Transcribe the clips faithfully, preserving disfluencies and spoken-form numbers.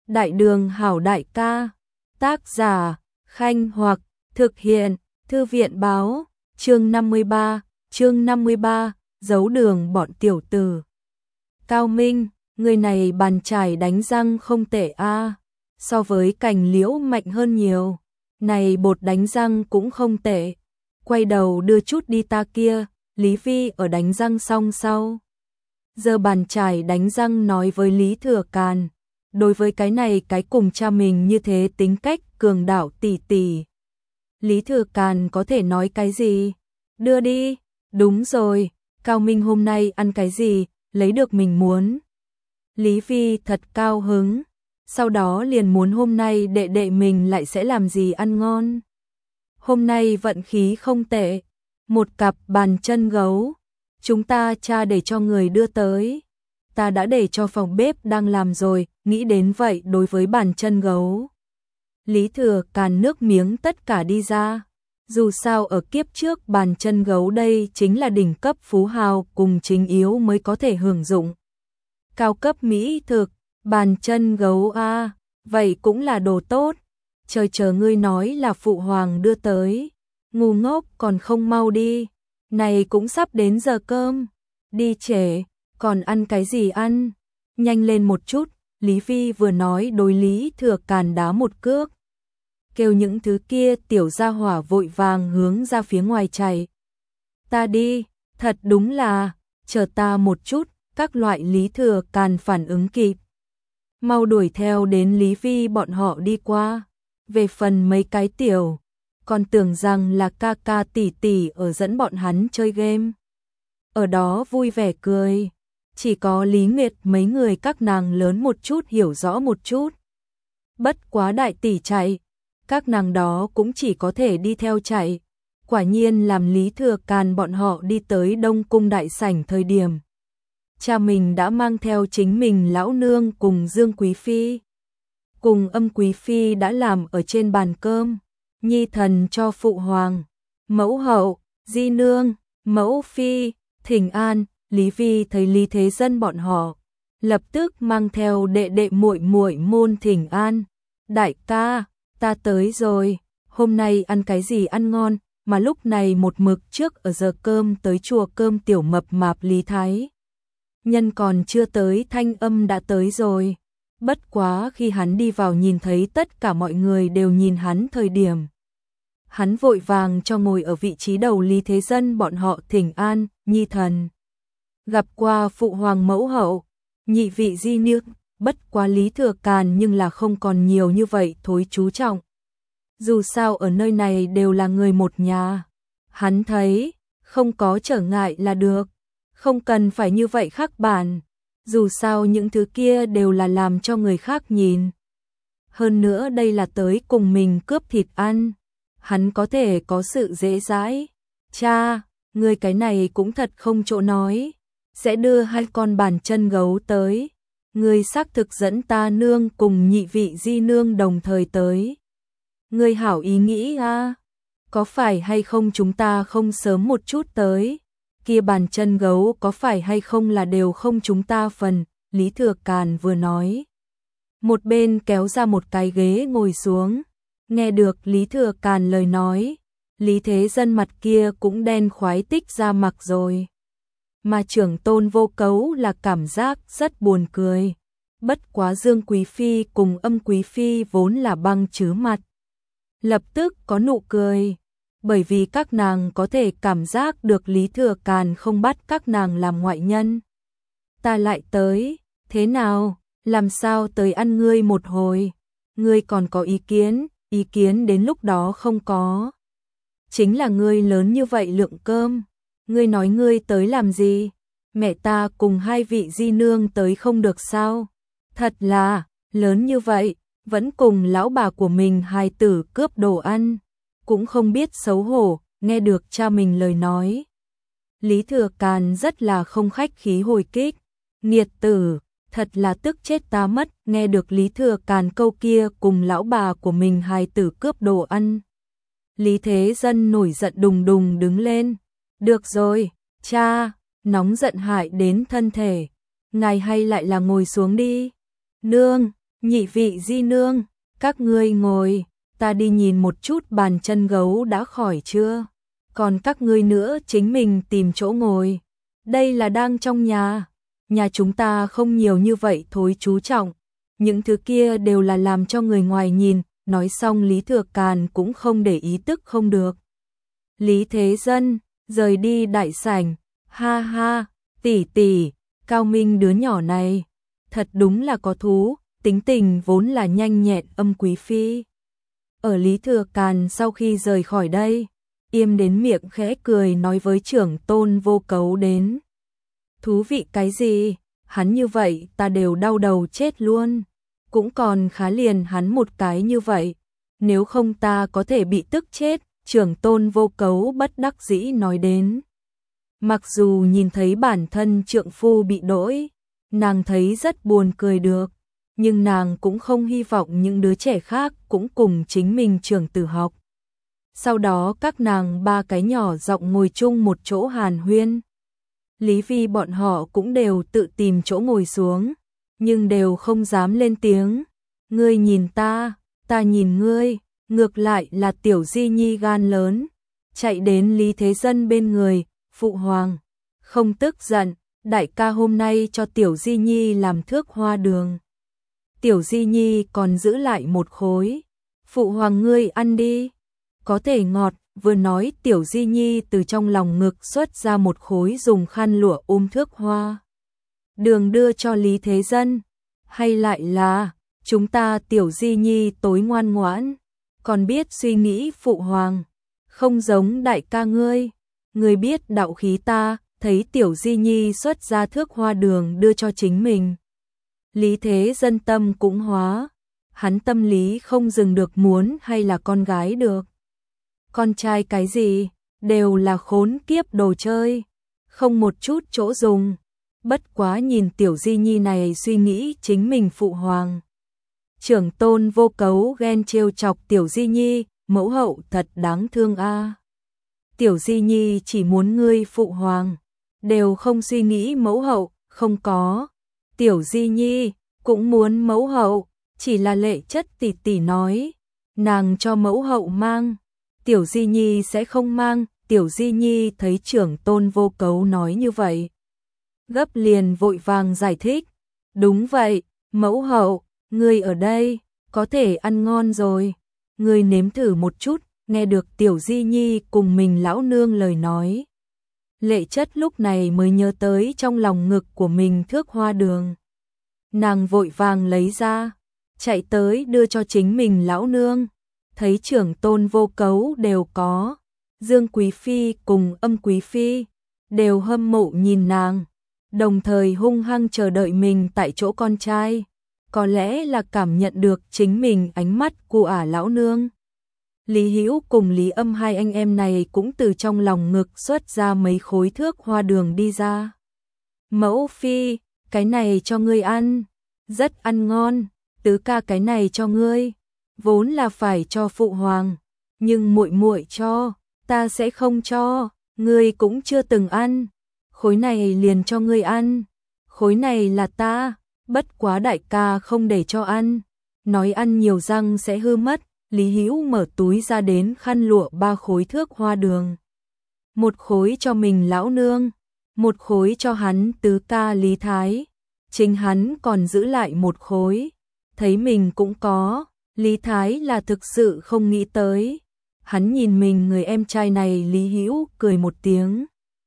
Đại đường hảo đại ca. Tác giả, Khanh Hoặc, thực hiện, Thư viện báo, chương năm mươi ba, chương năm mươi ba, giấu đường bọn tiểu tử. Cao Minh, người này bàn chải đánh răng không tệ a, so với cành liễu mạnh hơn nhiều. Này bột đánh răng cũng không tệ. Quay đầu đưa chút đi ta kia, Lý Vi ở đánh răng xong sau. Giờ bàn chải đánh răng nói với Lý Thừa Càn, đối với cái này cái cùng cha mình như thế tính cách cường đạo tỷ tỷ. Lý Thừa Càn có thể nói cái gì? Đưa đi. Đúng rồi, Cao Minh hôm nay ăn cái gì, lấy được mình muốn. Lý Vi thật cao hứng, sau đó liền muốn hôm nay đệ đệ mình lại sẽ làm gì ăn ngon. Hôm nay vận khí không tệ, một cặp bàn chân gấu, chúng ta cha để cho người đưa tới. Ta đã để cho phòng bếp đang làm rồi, nghĩ đến vậy đối với bàn chân gấu. Lý Thừa Càn nước miếng tất cả đi ra. Dù sao ở kiếp trước bàn chân gấu đây chính là đỉnh cấp phú hào cùng chính yếu mới có thể hưởng dụng. Cao cấp mỹ thực, bàn chân gấu a, vậy cũng là đồ tốt. Trời chờ ngươi nói là phụ hoàng đưa tới. Ngu ngốc còn không mau đi. Này cũng sắp đến giờ cơm. Đi trễ, còn ăn cái gì ăn? Nhanh lên một chút, Lý Vi vừa nói đối Lý Thừa Càn đá một cước. Kêu những thứ kia tiểu gia hỏa vội vàng hướng ra phía ngoài chạy. Ta đi, thật đúng là, chờ ta một chút, các loại Lý Thừa Càn phản ứng kịp. Mau đuổi theo đến Lý Vi bọn họ đi qua. Về phần mấy cái tiểu, còn tưởng rằng là ca ca tỷ tỷ ở dẫn bọn hắn chơi game. Ở đó vui vẻ cười. Chỉ có Lý Nguyệt mấy người các nàng lớn một chút hiểu rõ một chút. Bất quá đại tỷ chạy, các nàng đó cũng chỉ có thể đi theo chạy. Quả nhiên làm Lý Thừa Càn bọn họ đi tới Đông Cung đại sảnh thời điểm. Cha mình đã mang theo chính mình lão nương cùng Dương Quý Phi. Cùng Âm Quý Phi đã làm ở trên bàn cơm. Nhi thần cho phụ hoàng, mẫu hậu, di nương, mẫu phi, thỉnh an. Lý Vi thấy Lý Thế Dân bọn họ, lập tức mang theo đệ đệ muội muội môn thỉnh an. Đại ca, ta tới rồi, hôm nay ăn cái gì ăn ngon, mà lúc này một mực trước ở giờ cơm tới chùa cơm tiểu mập mạp Lý Thái. Nhân còn chưa tới thanh âm đã tới rồi. Bất quá khi hắn đi vào nhìn thấy tất cả mọi người đều nhìn hắn thời điểm. Hắn vội vàng cho ngồi ở vị trí đầu Lý Thế Dân bọn họ thỉnh an, nhi thần. Gặp qua phụ hoàng mẫu hậu, nhị vị di nương, bất quá Lý Thừa Càn nhưng là không còn nhiều như vậy thối chú trọng. Dù sao ở nơi này đều là người một nhà. Hắn thấy, không có trở ngại là được. Không cần phải như vậy khắc bản. Dù sao những thứ kia đều là làm cho người khác nhìn. Hơn nữa đây là tới cùng mình cướp thịt ăn. Hắn có thể có sự dễ dãi. Cha, người cái này cũng thật không chỗ nói. Sẽ đưa hai con bàn chân gấu tới. Người xác thực dẫn ta nương cùng nhị vị di nương đồng thời tới. Người hảo ý nghĩ a, có phải hay không chúng ta không sớm một chút tới? Kia bàn chân gấu có phải hay không là đều không chúng ta phần, Lý Thừa Càn vừa nói. Một bên kéo ra một cái ghế ngồi xuống, nghe được Lý Thừa Càn lời nói, Lý Thế Dân mặt kia cũng đen khoái tích ra mặt rồi. Mà trưởng tôn Vô Cấu là cảm giác rất buồn cười. Bất quá Dương Quý Phi cùng Âm Quý Phi vốn là băng chứa mặt. Lập tức có nụ cười. Bởi vì các nàng có thể cảm giác được Lý Thừa Càn không bắt các nàng làm ngoại nhân. Ta lại tới, thế nào, làm sao tới ăn ngươi một hồi, ngươi còn có ý kiến, ý kiến đến lúc đó không có. Chính là ngươi lớn như vậy lượng cơm, ngươi nói ngươi tới làm gì, mẹ ta cùng hai vị di nương tới không được sao, thật là, lớn như vậy, vẫn cùng lão bà của mình hài tử cướp đồ ăn. Cũng không biết xấu hổ, nghe được cha mình lời nói. Lý Thừa Càn rất là không khách khí hồi kích. Nghiệt tử, thật là tức chết ta mất, nghe được Lý Thừa Càn câu kia cùng lão bà của mình hài tử cướp đồ ăn. Lý Thế Dân nổi giận đùng đùng đứng lên. Được rồi, cha, nóng giận hại đến thân thể. Ngài hay lại là ngồi xuống đi. Nương, Nhị vị di nương, các ngươi ngồi, ta đi nhìn một chút bàn chân gấu đã khỏi chưa? Còn các ngươi nữa chính mình tìm chỗ ngồi. Đây là đang trong nhà. Nhà chúng ta không nhiều như vậy thối chú trọng. Những thứ kia đều là làm cho người ngoài nhìn. Nói xong Lý Thừa Càn cũng không để ý tức không được. Lý Thế Dân, rời đi đại sảnh. Ha ha, tỷ tỷ, Cao Minh đứa nhỏ này. Thật đúng là có thú, tính tình vốn là nhanh nhẹn âm quý phi. Ở Lý Thừa Càn sau khi rời khỏi đây, Yêm đến miệng khẽ cười nói với trưởng tôn Vô Cấu đến. Thú vị cái gì, hắn như vậy ta đều đau đầu chết luôn. Cũng còn khá liền hắn một cái như vậy, nếu không ta có thể bị tức chết, trưởng tôn Vô Cấu bất đắc dĩ nói đến. Mặc dù nhìn thấy bản thân trượng phu bị đỗi, nàng thấy rất buồn cười được, nhưng nàng cũng không hy vọng những đứa trẻ khác cũng cùng chính mình trưởng tử học. Sau đó các nàng ba cái nhỏ giọng ngồi chung một chỗ hàn huyên. Lý Vi bọn họ cũng đều tự tìm chỗ ngồi xuống, nhưng đều không dám lên tiếng. Ngươi nhìn ta, ta nhìn ngươi, ngược lại là Tiểu Di Nhi gan lớn, chạy đến Lý Thế Dân bên người, phụ hoàng, không tức giận, đại ca hôm nay cho Tiểu Di Nhi làm thước hoa đường. Tiểu Di Nhi còn giữ lại một khối, phụ hoàng ngươi ăn đi, có thể ngọt. Vừa nói Tiểu Di Nhi từ trong lòng ngực xuất ra một khối dùng khăn lụa ôm thước hoa đường đưa cho Lý Thế Dân. Hay lại là chúng ta Tiểu Di Nhi tối ngoan ngoãn, còn biết suy nghĩ phụ hoàng, không giống đại ca ngươi. Ngươi biết đạo khí ta, thấy Tiểu Di Nhi xuất ra thước hoa đường đưa cho chính mình. Lý Thế Dân tâm cũng hóa, hắn tâm lý không dừng được muốn hay là con gái được. Con trai cái gì, đều là khốn kiếp đồ chơi, không một chút chỗ dùng. Bất quá nhìn Tiểu Di Nhi này suy nghĩ chính mình phụ hoàng. Trưởng tôn Vô Cấu ghen trêu chọc Tiểu Di Nhi, mẫu hậu thật đáng thương a. Tiểu Di Nhi chỉ muốn ngươi phụ hoàng, đều không suy nghĩ mẫu hậu, không có. Tiểu Di Nhi cũng muốn mẫu hậu, chỉ là Lệ Chất tỷ tỷ nói, nàng cho mẫu hậu mang. Tiểu Di Nhi sẽ không mang. Tiểu Di Nhi thấy trưởng tôn Vô Cấu nói như vậy, gấp liền vội vàng giải thích. Đúng vậy, mẫu hậu, ngươi ở đây, có thể ăn ngon rồi. Ngươi nếm thử một chút. Nghe được Tiểu Di Nhi cùng mình lão nương lời nói, Lệ Chất lúc này mới nhớ tới trong lòng ngực của mình thước hoa đường. Nàng vội vàng lấy ra, chạy tới đưa cho chính mình lão nương. Thấy trưởng tôn Vô Cấu đều có, Dương Quý Phi cùng Âm Quý Phi đều hâm mộ nhìn nàng, đồng thời hung hăng chờ đợi mình tại chỗ con trai, có lẽ là cảm nhận được chính mình ánh mắt của ả lão nương. Lý Hữu cùng Lý Âm hai anh em này cũng từ trong lòng ngực xuất ra mấy khối thước hoa đường đi ra. Mẫu Phi, cái này cho ngươi ăn, rất ăn ngon. Tứ ca, cái này cho ngươi, vốn là phải cho phụ hoàng, nhưng muội muội cho, ta sẽ không cho, ngươi cũng chưa từng ăn, khối này liền cho ngươi ăn, khối này là ta, bất quá đại ca không để cho ăn, nói ăn nhiều răng sẽ hư mất. Lý Hữu mở túi ra đến khăn lụa ba khối thước hoa đường, một khối cho mình lão nương, một khối cho hắn tứ ca Lý Thái, chính hắn còn giữ lại một khối. Thấy mình cũng có, Lý Thái là thực sự không nghĩ tới. Hắn nhìn mình người em trai này, Lý Hữu cười một tiếng,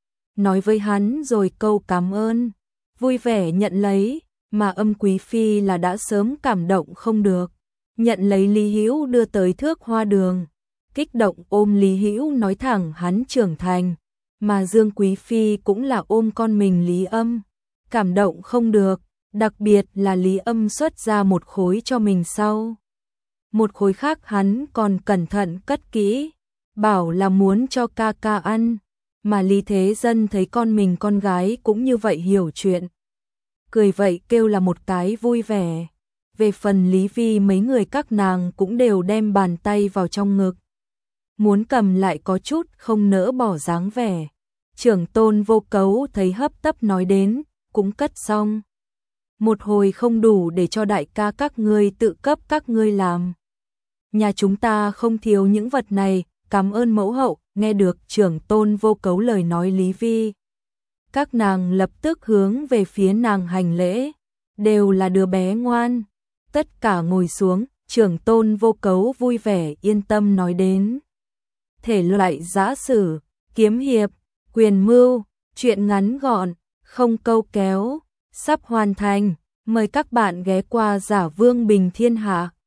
nói với hắn rồi câu cảm ơn, vui vẻ nhận lấy, mà Âm Quý Phi là đã sớm cảm động không được, nhận lấy Lý Hữu đưa tới thước hoa đường, kích động ôm Lý Hữu nói thẳng hắn trưởng thành, mà Dương Quý Phi cũng là ôm con mình Lý Âm, cảm động không được. Đặc biệt là Lý Âm xuất ra một khối cho mình sau, một khối khác hắn còn cẩn thận cất kỹ, bảo là muốn cho ca ca ăn, mà Lý Thế Dân thấy con mình con gái cũng như vậy hiểu chuyện, cười vậy kêu là một cái vui vẻ. Về phần Lý Vi mấy người các nàng cũng đều đem bàn tay vào trong ngực, muốn cầm lại có chút không nỡ bỏ dáng vẻ. Trưởng tôn Vô Cấu thấy hấp tấp nói đến, cũng cất xong. một hồi không đủ để cho đại ca các ngươi tự cấp các ngươi làm. Nhà chúng ta không thiếu những vật này, cảm ơn mẫu hậu. Nghe được trưởng tôn Vô Cấu lời nói Lý Vi, các nàng lập tức hướng về phía nàng hành lễ, đều là đứa bé ngoan. Tất cả ngồi xuống, trưởng tôn Vô Cấu vui vẻ yên tâm nói đến. Thể loại giã sử, kiếm hiệp, quyền mưu, truyện ngắn gọn, không câu kéo, sắp hoàn thành. Mời các bạn ghé qua Giả Vương Bình Thiên Hạ.